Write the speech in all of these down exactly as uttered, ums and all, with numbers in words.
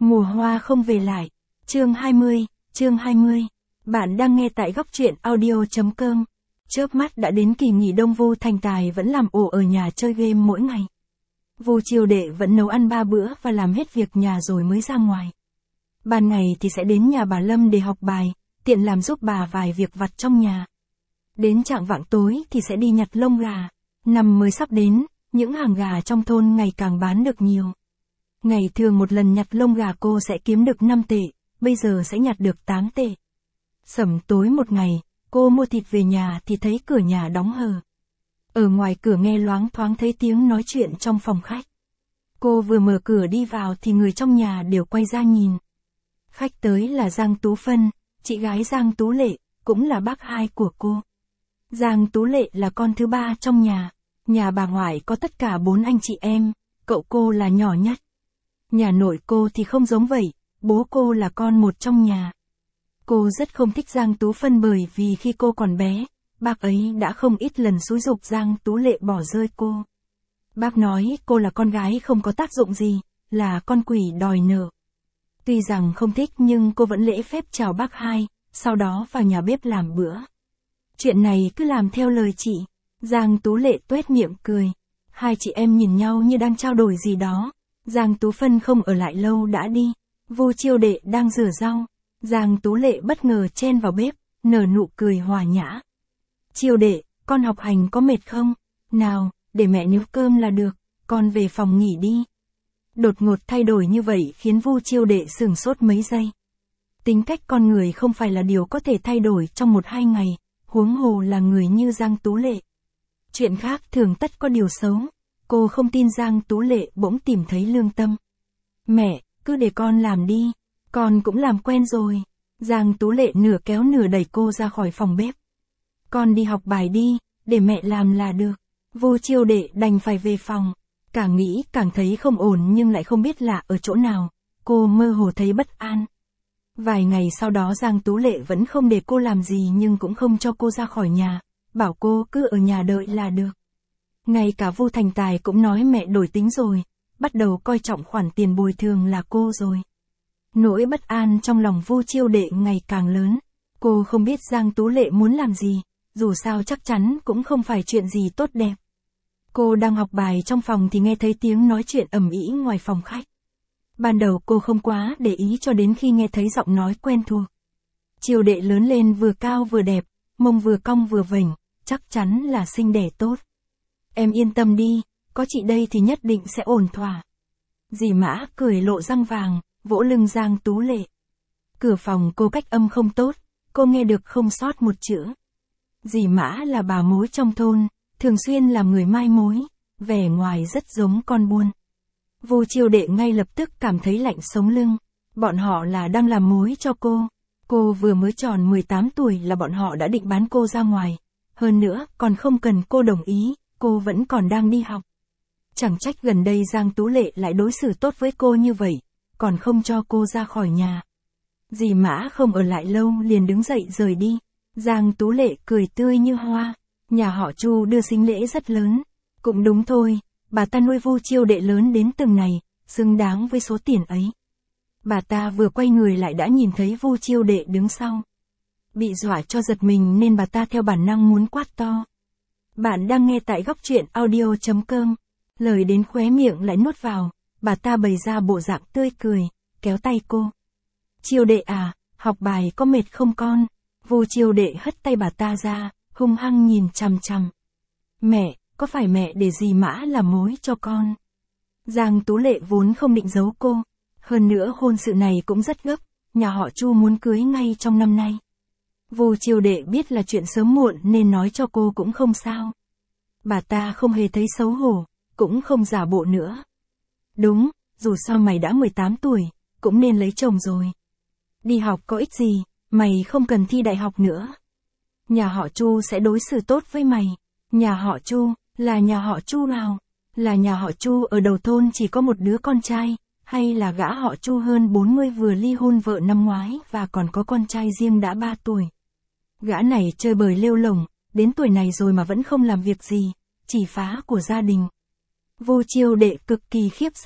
Mùa hoa không về lại. Chương hai mươi, chương hai mươi. Bạn đang nghe tại góc truyện audio chấm com. Chớp mắt đã đến kỳ nghỉ đông, Vu Thành Tài vẫn làm ổ ở nhà chơi game mỗi ngày. Vu Chiêu Đệ vẫn nấu ăn ba bữa và làm hết việc nhà rồi mới ra ngoài. Ban ngày thì sẽ đến nhà bà Lâm để học bài, tiện làm giúp bà vài việc vặt trong nhà. Đến chạng vạng tối thì sẽ đi nhặt lông gà. Năm mới sắp đến, những hàng gà trong thôn ngày càng bán được nhiều. Ngày thường một lần nhặt lông gà cô sẽ kiếm được năm tệ, bây giờ sẽ nhặt được tám tệ. Sẩm tối một ngày, cô mua thịt về nhà thì thấy cửa nhà đóng hờ. Ở ngoài cửa nghe loáng thoáng thấy tiếng nói chuyện trong phòng khách. Cô vừa mở cửa đi vào thì người trong nhà đều quay ra nhìn. Khách tới là Giang Tú Phân, chị gái Giang Tú Lệ, cũng là bác hai của cô. Giang Tú Lệ là con thứ ba trong nhà. Nhà bà ngoại có tất cả bốn anh chị em, cậu cô là nhỏ nhất. Nhà nội cô thì không giống vậy, bố cô là con một trong nhà. Cô rất không thích Giang Tú Phân bởi vì khi cô còn bé, bác ấy đã không ít lần xúi giục Giang Tú Lệ bỏ rơi cô. Bác nói cô là con gái không có tác dụng gì, là con quỷ đòi nợ. Tuy rằng không thích nhưng cô vẫn lễ phép chào bác hai, sau đó vào nhà bếp làm bữa. Chuyện này cứ làm theo lời chị. Giang Tú Lệ tuét miệng cười. Hai chị em nhìn nhau như đang trao đổi gì đó. Giang Tú Phân không ở lại lâu đã đi. Vu Chiêu Đệ đang rửa rau. Giang Tú Lệ bất ngờ chen vào bếp, nở nụ cười hòa nhã. Chiêu Đệ, con học hành có mệt không? Nào, để mẹ nấu cơm là được, con về phòng nghỉ đi. Đột ngột thay đổi như vậy khiến Vu Chiêu Đệ sửng sốt mấy giây. Tính cách con người không phải là điều có thể thay đổi trong một hai ngày, huống hồ là người như Giang Tú Lệ. Chuyện khác thường tất có điều xấu. Cô không tin Giang Tú Lệ bỗng tìm thấy lương tâm. Mẹ, cứ để con làm đi, con cũng làm quen rồi. Giang Tú Lệ nửa kéo nửa đẩy cô ra khỏi phòng bếp. Con đi học bài đi, để mẹ làm là được. Vu Chiêu Đệ đành phải về phòng. Càng nghĩ càng thấy không ổn nhưng lại không biết lạ ở chỗ nào. Cô mơ hồ thấy bất an. Vài ngày sau đó Giang Tú Lệ vẫn không để cô làm gì nhưng cũng không cho cô ra khỏi nhà. Bảo cô cứ ở nhà đợi là được. Ngay cả Vu Thành Tài cũng nói mẹ đổi tính rồi, bắt đầu coi trọng khoản tiền bồi thường là cô rồi. Nỗi bất an trong lòng Vu Chiêu Đệ ngày càng lớn. Cô không biết Giang Tú Lệ muốn làm gì, dù sao chắc chắn cũng không phải chuyện gì tốt đẹp. Cô đang học bài trong phòng thì nghe thấy tiếng nói chuyện ầm ĩ ngoài phòng khách. Ban đầu cô không quá để ý cho đến khi nghe thấy giọng nói quen thuộc. Chiêu Đệ lớn lên vừa cao vừa đẹp, mông vừa cong vừa vểnh, chắc chắn là sinh đẻ tốt. Em yên tâm đi, có chị đây thì nhất định sẽ ổn thỏa. Dì Mã cười lộ răng vàng, vỗ lưng Giang Tú Lệ. Cửa phòng cô cách âm không tốt, cô nghe được không sót một chữ. Dì Mã là bà mối trong thôn, thường xuyên làm người mai mối, vẻ ngoài rất giống con buôn. Vu Chiêu Đệ ngay lập tức cảm thấy lạnh sống lưng. Bọn họ là đang làm mối cho cô. Cô vừa mới tròn mười tám tuổi là bọn họ đã định bán cô ra ngoài. Hơn nữa, còn không cần cô đồng ý, cô vẫn còn đang đi học. Chẳng trách gần đây Giang Tú Lệ lại đối xử tốt với cô như vậy, còn không cho cô ra khỏi nhà. Dì Mã không ở lại lâu liền đứng dậy rời đi. Giang Tú Lệ cười tươi như hoa. Nhà họ Chu đưa sính lễ rất lớn. Cũng đúng thôi, bà ta nuôi Vu Chiêu Đệ lớn đến từng này, xứng đáng với số tiền ấy. Bà ta vừa quay người lại đã nhìn thấy Vu Chiêu Đệ đứng sau. Bị dọa cho giật mình nên bà ta theo bản năng muốn quát to. Bạn đang nghe tại góc truyện audio chấm com. Lời đến khóe miệng lại nuốt vào, bà ta bày ra bộ dạng tươi cười, kéo tay cô. Chiêu Đệ à, học bài có mệt không con? Vu Chiêu Đệ hất tay bà ta ra, hung hăng nhìn chằm chằm. Mẹ, có phải mẹ để dì Mã làm mối cho con? Giang Tú Lệ vốn không định giấu cô. Hơn nữa hôn sự này cũng rất gấp, nhà họ Chu muốn cưới ngay trong năm nay. Vu Chiêu Đệ biết là chuyện sớm muộn nên nói cho cô cũng không sao. Bà ta không hề thấy xấu hổ, cũng không giả bộ nữa. Đúng, dù sao mày đã mười tám tuổi, cũng nên lấy chồng rồi. Đi học có ích gì, mày không cần thi đại học nữa. Nhà họ Chu sẽ đối xử tốt với mày. Nhà họ Chu, là nhà họ Chu nào? Là nhà họ Chu ở đầu thôn chỉ có một đứa con trai, hay là gã họ Chu hơn bốn mươi vừa ly hôn vợ năm ngoái và còn có con trai riêng đã ba tuổi. Gã này chơi bời lêu lổng, đến tuổi này rồi mà vẫn không làm việc gì, chỉ phá của gia đình. Vu Chiêu Đệ cực kỳ khiếp sợ.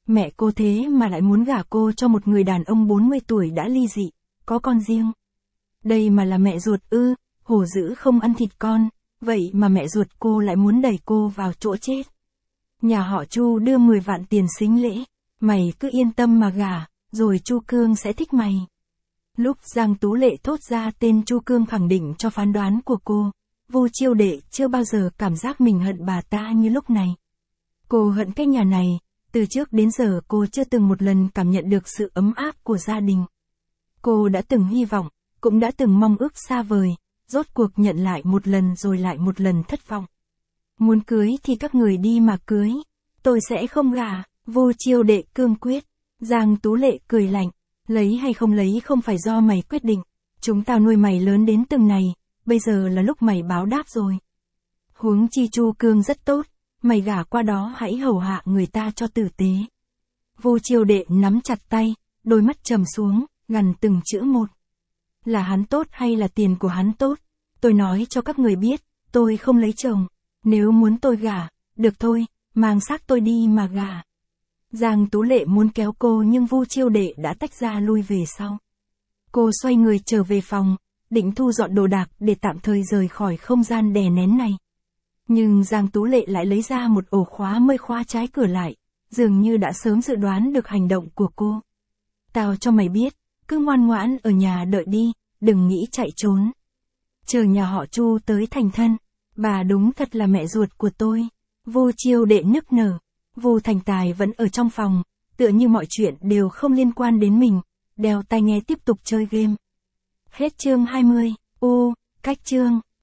Mẹ cô thế mà lại muốn gả cô cho một người đàn ông bốn mươi tuổi đã ly dị, có con riêng. Đây mà là mẹ ruột ư, hổ dữ không ăn thịt con, vậy mà mẹ ruột cô lại muốn đẩy cô vào chỗ chết. Nhà họ Chu đưa mười vạn tiền sính lễ, mày cứ yên tâm mà gả, rồi Chu Cương sẽ thích mày. Lúc Giang Tú Lệ thốt ra tên Chu Cương khẳng định cho phán đoán của cô, Vu Chiêu Đệ chưa bao giờ cảm giác mình hận bà ta như lúc này. Cô hận cái nhà này, từ trước đến giờ cô chưa từng một lần cảm nhận được sự ấm áp của gia đình. Cô đã từng hy vọng, cũng đã từng mong ước xa vời, rốt cuộc nhận lại một lần rồi lại một lần thất vọng. Muốn cưới thì các người đi mà cưới, tôi sẽ không gả, Vu Chiêu Đệ cương quyết. Giang Tú Lệ cười lạnh, lấy hay không lấy không phải do mày quyết định, chúng tao nuôi mày lớn đến từng này, bây giờ là lúc mày báo đáp rồi. Huống chi Chu Cương rất tốt, mày gả qua đó hãy hầu hạ người ta cho tử tế. Vu Chiêu Đệ nắm chặt tay, đôi mắt trầm xuống, gằn từng chữ một. Là hắn tốt hay là tiền của hắn tốt? Tôi nói cho các người biết, tôi không lấy chồng. Nếu muốn tôi gả, được thôi, mang xác tôi đi mà gả. Giang Tú Lệ muốn kéo cô nhưng Vu Chiêu Đệ đã tách ra lui về sau. Cô xoay người trở về phòng, định thu dọn đồ đạc để tạm thời rời khỏi không gian đè nén này. Nhưng Giang Tú Lệ lại lấy ra một ổ khóa mới khóa trái cửa lại, dường như đã sớm dự đoán được hành động của cô. Tao cho mày biết, cứ ngoan ngoãn ở nhà đợi đi, đừng nghĩ chạy trốn. Chờ nhà họ Chu tới thành thân, bà đúng thật là mẹ ruột của tôi. Vu Chiêu Đệ nức nở, Vu Thành Tài vẫn ở trong phòng, tựa như mọi chuyện đều không liên quan đến mình, đeo tai nghe tiếp tục chơi game. Hết chương hai mươi, u, cách chương.